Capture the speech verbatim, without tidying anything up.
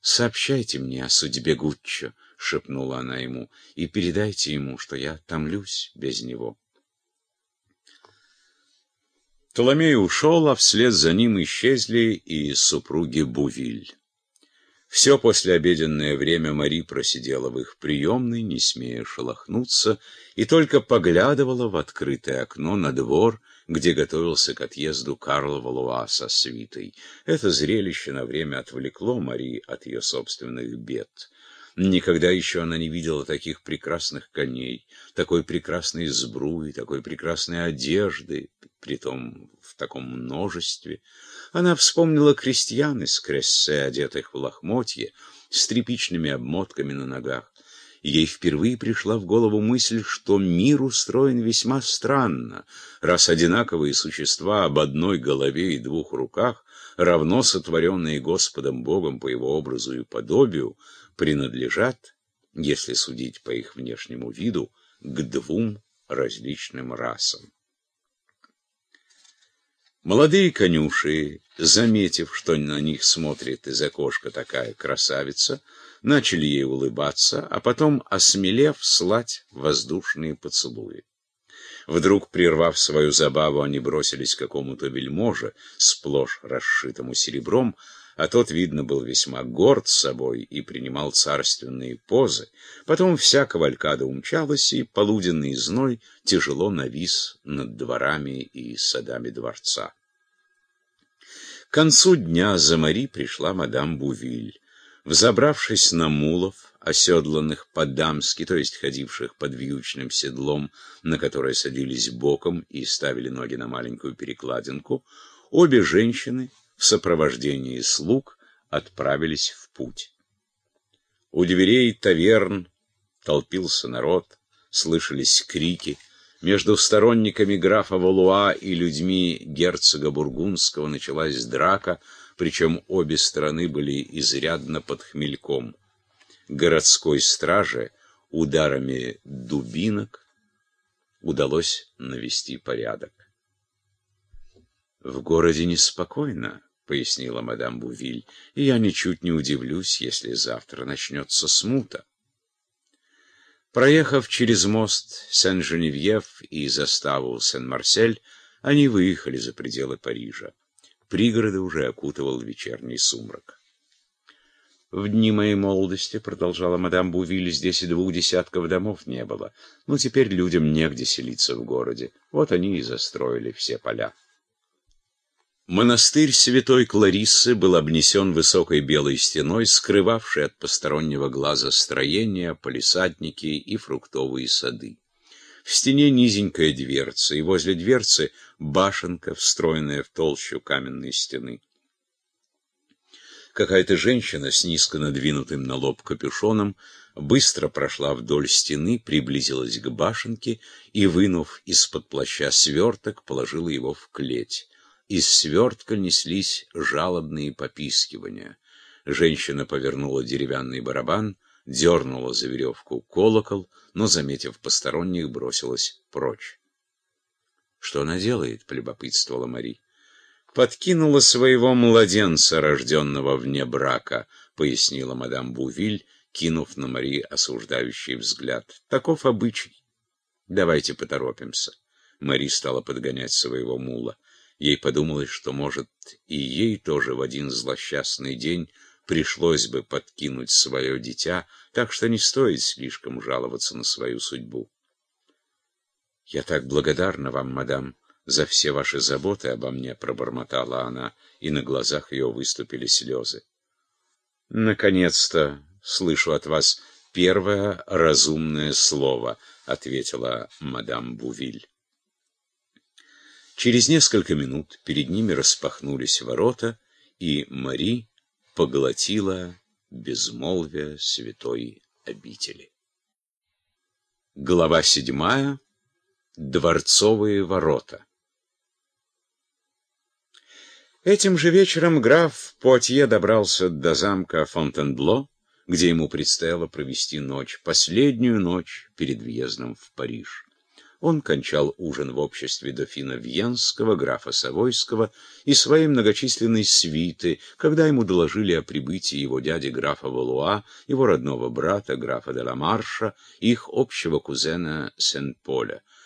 «Сообщайте мне о судьбе Гуччо», — шепнула она ему, — «и передайте ему, что я томлюсь без него». Толомей ушел, а вслед за ним исчезли и супруги Бувиль. Все послеобеденное время Мари просидела в их приемной, не смея шелохнуться, и только поглядывала в открытое окно на двор, где готовился к отъезду Карл Валуа со свитой. Это зрелище на время отвлекло Мари от ее собственных бед. Никогда еще она не видела таких прекрасных коней, такой прекрасной сбруи, такой прекрасной одежды, притом в таком множестве. Она вспомнила крестьян из Крессе, одетых в лохмотье, с тряпичными обмотками на ногах. Ей впервые пришла в голову мысль, что мир устроен весьма странно, раз одинаковые существа об одной голове и двух руках, равно сотворенные Господом Богом по его образу и подобию, принадлежат, если судить по их внешнему виду, к двум различным расам. Молодые конюши, заметив, что на них смотрит из окошка такая красавица, начали ей улыбаться, а потом, осмелев, слать воздушные поцелуи. Вдруг, прервав свою забаву, они бросились к какому-то вельможе, сплошь расшитому серебром, а тот, видно, был весьма горд собой и принимал царственные позы. Потом вся кавалькада умчалась, и полуденный зной тяжело навис над дворами и садами дворца. К концу дня за Мари пришла мадам Бувиль. Взобравшись на мулов, оседланных по-дамски, то есть ходивших под вьючным седлом, на которое садились боком и ставили ноги на маленькую перекладинку, обе женщины в сопровождении слуг отправились в путь. У дверей таверн толпился народ, слышались крики. Между сторонниками графа Валуа и людьми герцога Бургундского началась драка, причем обе стороны были изрядно под хмельком. Городской страже ударами дубинок удалось навести порядок. «В городе неспокойно», — пояснила мадам Бувиль, — «и я ничуть не удивлюсь, если завтра начнется смута». Проехав через мост Сен-Женевьев и заставу Сен-Марсель, они выехали за пределы Парижа. Пригороды уже окутывал вечерний сумрак. «В дни моей молодости, — продолжала мадам Бувиль, — здесь и двух десятков домов не было. Но теперь людям негде селиться в городе. Вот они и застроили все поля». Монастырь святой Клариссы был обнесен высокой белой стеной, скрывавшей от постороннего глаза строения, палисадники и фруктовые сады. В стене низенькая дверца, и возле дверцы башенка, встроенная в толщу каменной стены. Какая-то женщина с низко надвинутым на лоб капюшоном быстро прошла вдоль стены, приблизилась к башенке и, вынув из-под плаща сверток, положила его в клеть. Из свертка неслись жалобные попискивания. Женщина повернула деревянный барабан, дернула за веревку колокол, но, заметив посторонних, бросилась прочь. «Что она делает?» — полюбопытствовала Мари. «Подкинула своего младенца, рожденного вне брака», — пояснила мадам Бувиль, кинув на Мари осуждающий взгляд. «Таков обычай. Давайте поторопимся». Мари стала подгонять своего мула. Ей подумалось, что, может, и ей тоже в один злосчастный день пришлось бы подкинуть свое дитя, так что не стоит слишком жаловаться на свою судьбу. «Я так благодарна вам, мадам, за все ваши заботы обо мне», — пробормотала она, и на глазах ее выступили слезы. «Наконец-то слышу от вас первое разумное слово», — ответила мадам Бувиль. Через несколько минут перед ними распахнулись ворота, и Мари поглотила безмолвие святой обители. Глава седьмая. Дворцовые ворота. Этим же вечером граф Пуатье добрался до замка Фонтенбло, где ему предстояло провести ночь, последнюю ночь перед въездом в Париж. Он кончал ужин в обществе дофина Вьенского, графа Савойского и своей многочисленной свиты, когда ему доложили о прибытии его дяди графа Валуа, его родного брата графа де ла Марша, их общего кузена Сен-Поля.